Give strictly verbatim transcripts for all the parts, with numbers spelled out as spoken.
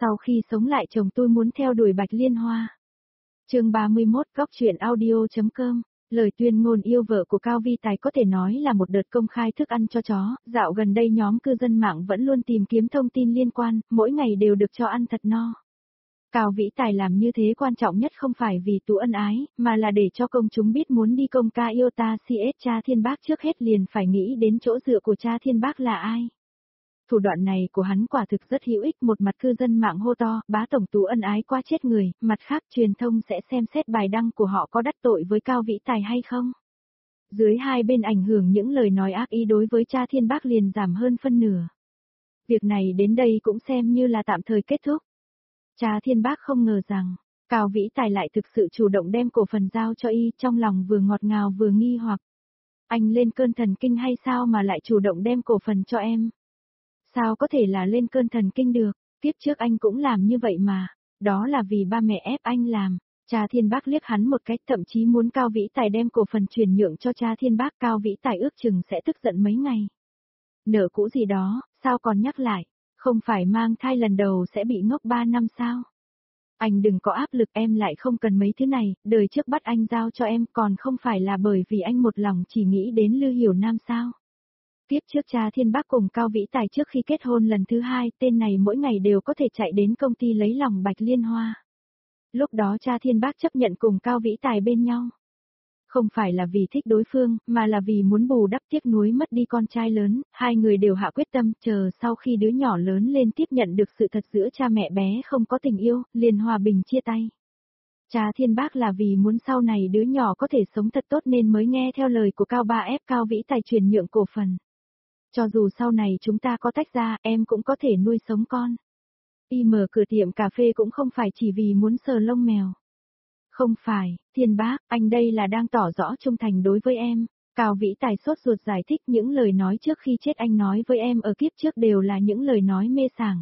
Sau khi sống lại chồng tôi muốn theo đuổi Bạch Liên Hoa. Chương ba mươi mốt góc truyện audio.com. Lời tuyên ngôn yêu vợ của Cao Vi Tài có thể nói là một đợt công khai thức ăn cho chó, dạo gần đây nhóm cư dân mạng vẫn luôn tìm kiếm thông tin liên quan, mỗi ngày đều được cho ăn thật no. Cao Vĩ Tài làm như thế quan trọng nhất không phải vì tú ân ái, mà là để cho công chúng biết muốn đi công ca yêu ta xê ét cha Thiên Bác trước hết liền phải nghĩ đến chỗ dựa của cha Thiên Bác là ai. Thủ đoạn này của hắn quả thực rất hữu ích, một mặt cư dân mạng hô to, bá tổng tú ân ái quá chết người, mặt khác truyền thông sẽ xem xét bài đăng của họ có đắc tội với Cao Vĩ Tài hay không. Dưới hai bên ảnh hưởng những lời nói ác ý đối với cha Thiên Bác liền giảm hơn phân nửa. Việc này đến đây cũng xem như là tạm thời kết thúc. Cha Thiên Bác không ngờ rằng, Cao Vĩ Tài lại thực sự chủ động đem cổ phần giao cho y, trong lòng vừa ngọt ngào vừa nghi hoặc. Anh lên cơn thần kinh hay sao mà lại chủ động đem cổ phần cho em? Sao có thể là lên cơn thần kinh được, kiếp trước anh cũng làm như vậy mà, đó là vì ba mẹ ép anh làm. Cha Thiên Bác liếc hắn một cách, thậm chí muốn Cao Vĩ Tài đem cổ phần chuyển nhượng cho cha Thiên Bác. Cao Vĩ Tài ước chừng sẽ tức giận mấy ngày. Nợ cũ gì đó, sao còn nhắc lại, không phải mang thai lần đầu sẽ bị ngốc ba năm sao? Anh đừng có áp lực, em lại không cần mấy thứ này, đời trước bắt anh giao cho em còn không phải là bởi vì anh một lòng chỉ nghĩ đến Lư Hiểu Nam sao? Tiếp trước cha Thiên Bác cùng Cao Vĩ Tài trước khi kết hôn lần thứ hai, tên này mỗi ngày đều có thể chạy đến công ty lấy lòng Bạch Liên Hoa. Lúc đó cha Thiên Bác chấp nhận cùng Cao Vĩ Tài bên nhau. Không phải là vì thích đối phương, mà là vì muốn bù đắp tiếc nuối mất đi con trai lớn, hai người đều hạ quyết tâm, chờ sau khi đứa nhỏ lớn lên tiếp nhận được sự thật giữa cha mẹ bé không có tình yêu, liền hòa bình chia tay. Cha Thiên Bác là vì muốn sau này đứa nhỏ có thể sống thật tốt nên mới nghe theo lời của Cao Ba ép Cao Vĩ Tài chuyển nhượng cổ phần. Cho dù sau này chúng ta có tách ra, em cũng có thể nuôi sống con. Y mở cửa tiệm cà phê cũng không phải chỉ vì muốn sờ lông mèo. Không phải, Thiên Bác, anh đây là đang tỏ rõ trung thành đối với em. Cao Vĩ Tài sốt ruột giải thích những lời nói trước khi chết anh nói với em ở kiếp trước đều là những lời nói mê sảng.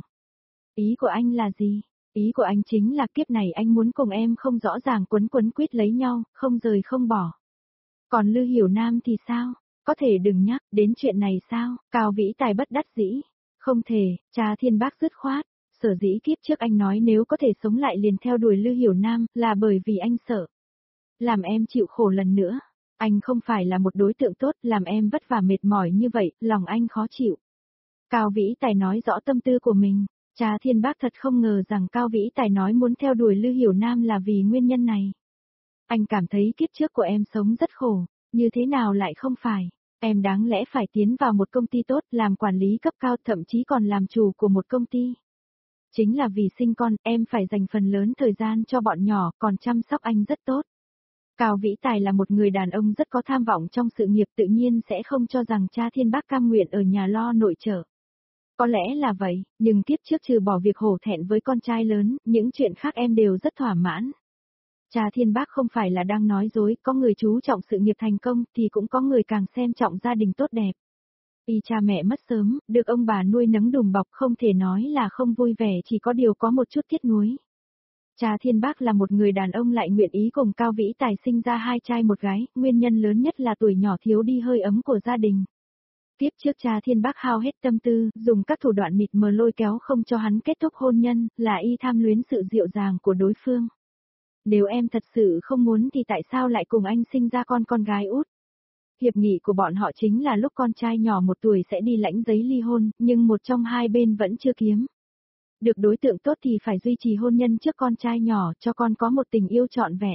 Ý của anh là gì? Ý của anh chính là kiếp này anh muốn cùng em không rõ ràng quấn quấn quýt lấy nhau, không rời không bỏ. Còn Lư Hiểu Nam thì sao? Có thể đừng nhắc đến chuyện này sao? Cao Vĩ Tài bất đắc dĩ. Không thể, cha Thiên Bác dứt khoát. Sở dĩ kiếp trước anh nói nếu có thể sống lại liền theo đuổi Lư Hiểu Nam là bởi vì anh sợ. Làm em chịu khổ lần nữa. Anh không phải là một đối tượng tốt, làm em vất vả mệt mỏi như vậy, lòng anh khó chịu. Cao Vĩ Tài nói rõ tâm tư của mình. Cha Thiên Bác thật không ngờ rằng Cao Vĩ Tài nói muốn theo đuổi Lư Hiểu Nam là vì nguyên nhân này. Anh cảm thấy kiếp trước của em sống rất khổ, như thế nào lại không phải. Em đáng lẽ phải tiến vào một công ty tốt, làm quản lý cấp cao, thậm chí còn làm chủ của một công ty. Chính là vì sinh con, em phải dành phần lớn thời gian cho bọn nhỏ, còn chăm sóc anh rất tốt. Cao Vĩ Tài là một người đàn ông rất có tham vọng trong sự nghiệp, tự nhiên sẽ không cho rằng cha Thiên Bác cam nguyện ở nhà lo nội trợ. Có lẽ là vậy, nhưng kiếp trước trừ bỏ việc hổ thẹn với con trai lớn, những chuyện khác em đều rất thỏa mãn. Cha Thiên Bác không phải là đang nói dối, có người chú trọng sự nghiệp thành công thì cũng có người càng xem trọng gia đình tốt đẹp. Y cha mẹ mất sớm, được ông bà nuôi nấng đùm bọc, không thể nói là không vui vẻ, chỉ có điều có một chút tiếc nuối. Cha Thiên Bác là một người đàn ông lại nguyện ý cùng Cao Vĩ Tài sinh ra hai trai một gái, nguyên nhân lớn nhất là tuổi nhỏ thiếu đi hơi ấm của gia đình. Tiếp trước cha Thiên Bác hao hết tâm tư, dùng các thủ đoạn mịt mờ lôi kéo không cho hắn kết thúc hôn nhân, là y tham luyến sự dịu dàng của đối phương. Nếu em thật sự không muốn thì tại sao lại cùng anh sinh ra con con gái út? Hiệp nghị của bọn họ chính là lúc con trai nhỏ một tuổi sẽ đi lãnh giấy ly hôn, nhưng một trong hai bên vẫn chưa kiếm được đối tượng tốt thì phải duy trì hôn nhân trước con trai nhỏ, cho con có một tình yêu trọn vẹn.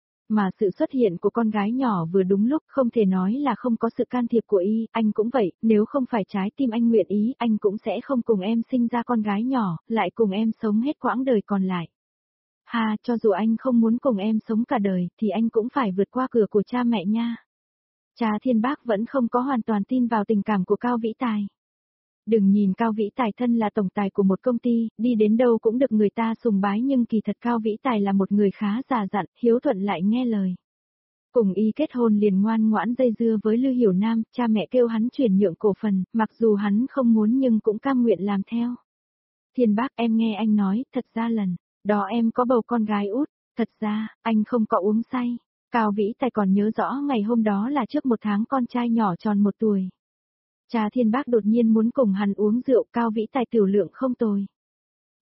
Mà sự xuất hiện của con gái nhỏ vừa đúng lúc, không thể nói là không có sự can thiệp của y, anh cũng vậy, nếu không phải trái tim anh nguyện ý, anh cũng sẽ không cùng em sinh ra con gái nhỏ, lại cùng em sống hết quãng đời còn lại. Ha, cho dù anh không muốn cùng em sống cả đời, thì anh cũng phải vượt qua cửa của cha mẹ nha. Cha Thiên Bác vẫn không có hoàn toàn tin vào tình cảm của Cao Vĩ Tài. Đừng nhìn Cao Vĩ Tài thân là tổng tài của một công ty, đi đến đâu cũng được người ta sùng bái, nhưng kỳ thật Cao Vĩ Tài là một người khá già dặn, hiếu thuận lại nghe lời. Cùng y kết hôn liền ngoan ngoãn dây dưa với Lư Hiểu Nam, cha mẹ kêu hắn chuyển nhượng cổ phần, mặc dù hắn không muốn nhưng cũng cam nguyện làm theo. Thiên Bác, em nghe anh nói, thật ra lần đó em có bầu con gái út, thật ra, anh không có uống say. Cao Vĩ Tài còn nhớ rõ ngày hôm đó là trước một tháng con trai nhỏ tròn một tuổi. Cha Thiên Bác đột nhiên muốn cùng hắn uống rượu, Cao Vĩ Tài tiểu lượng không tồi.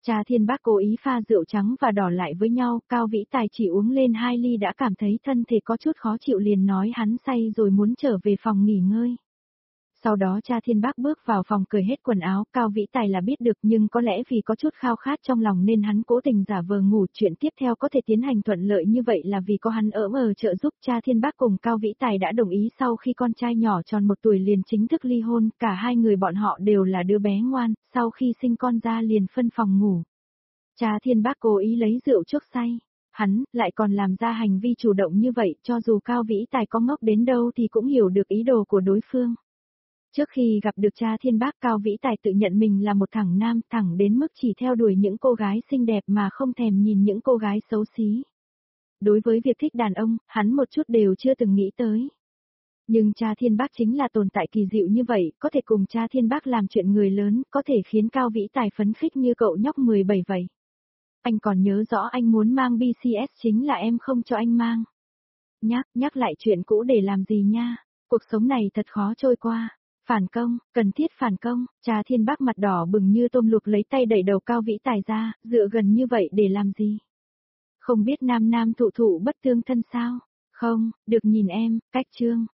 Cha Thiên Bác cố ý pha rượu trắng và đỏ lại với nhau, Cao Vĩ Tài chỉ uống lên hai ly đã cảm thấy thân thể có chút khó chịu liền nói hắn say rồi muốn trở về phòng nghỉ ngơi. Sau đó cha Thiên Bác bước vào phòng cởi hết quần áo, Cao Vĩ Tài là biết được nhưng có lẽ vì có chút khao khát trong lòng nên hắn cố tình giả vờ ngủ. Chuyện tiếp theo có thể tiến hành thuận lợi như vậy là vì có hắn ở ở trợ giúp. Cha Thiên Bác cùng Cao Vĩ Tài đã đồng ý sau khi con trai nhỏ tròn một tuổi liền chính thức ly hôn, cả hai người bọn họ đều là đứa bé ngoan, sau khi sinh con ra liền phân phòng ngủ. Cha Thiên Bác cố ý lấy rượu chuốc say, hắn lại còn làm ra hành vi chủ động như vậy, cho dù Cao Vĩ Tài có ngốc đến đâu thì cũng hiểu được ý đồ của đối phương. Trước khi gặp được cha Thiên Bác, Cao Vĩ Tài tự nhận mình là một thằng nam, thẳng đến mức chỉ theo đuổi những cô gái xinh đẹp mà không thèm nhìn những cô gái xấu xí. Đối với việc thích đàn ông, hắn một chút đều chưa từng nghĩ tới. Nhưng cha Thiên Bác chính là tồn tại kỳ diệu như vậy, có thể cùng cha Thiên Bác làm chuyện người lớn, có thể khiến Cao Vĩ Tài phấn khích như cậu nhóc mười bảy vậy. Anh còn nhớ rõ anh muốn mang bê xê ét chính là em không cho anh mang. Nhắc, nhắc lại chuyện cũ để làm gì nha, cuộc sống này thật khó trôi qua. Phản công, cần thiết phản công, cha Thiên Bác mặt đỏ bừng như tôm luộc lấy tay đẩy đầu Cao Vĩ Tài ra, dựa gần như vậy để làm gì? Không biết nam nam thụ thụ bất tương thân sao? Không, được nhìn em, cách trương.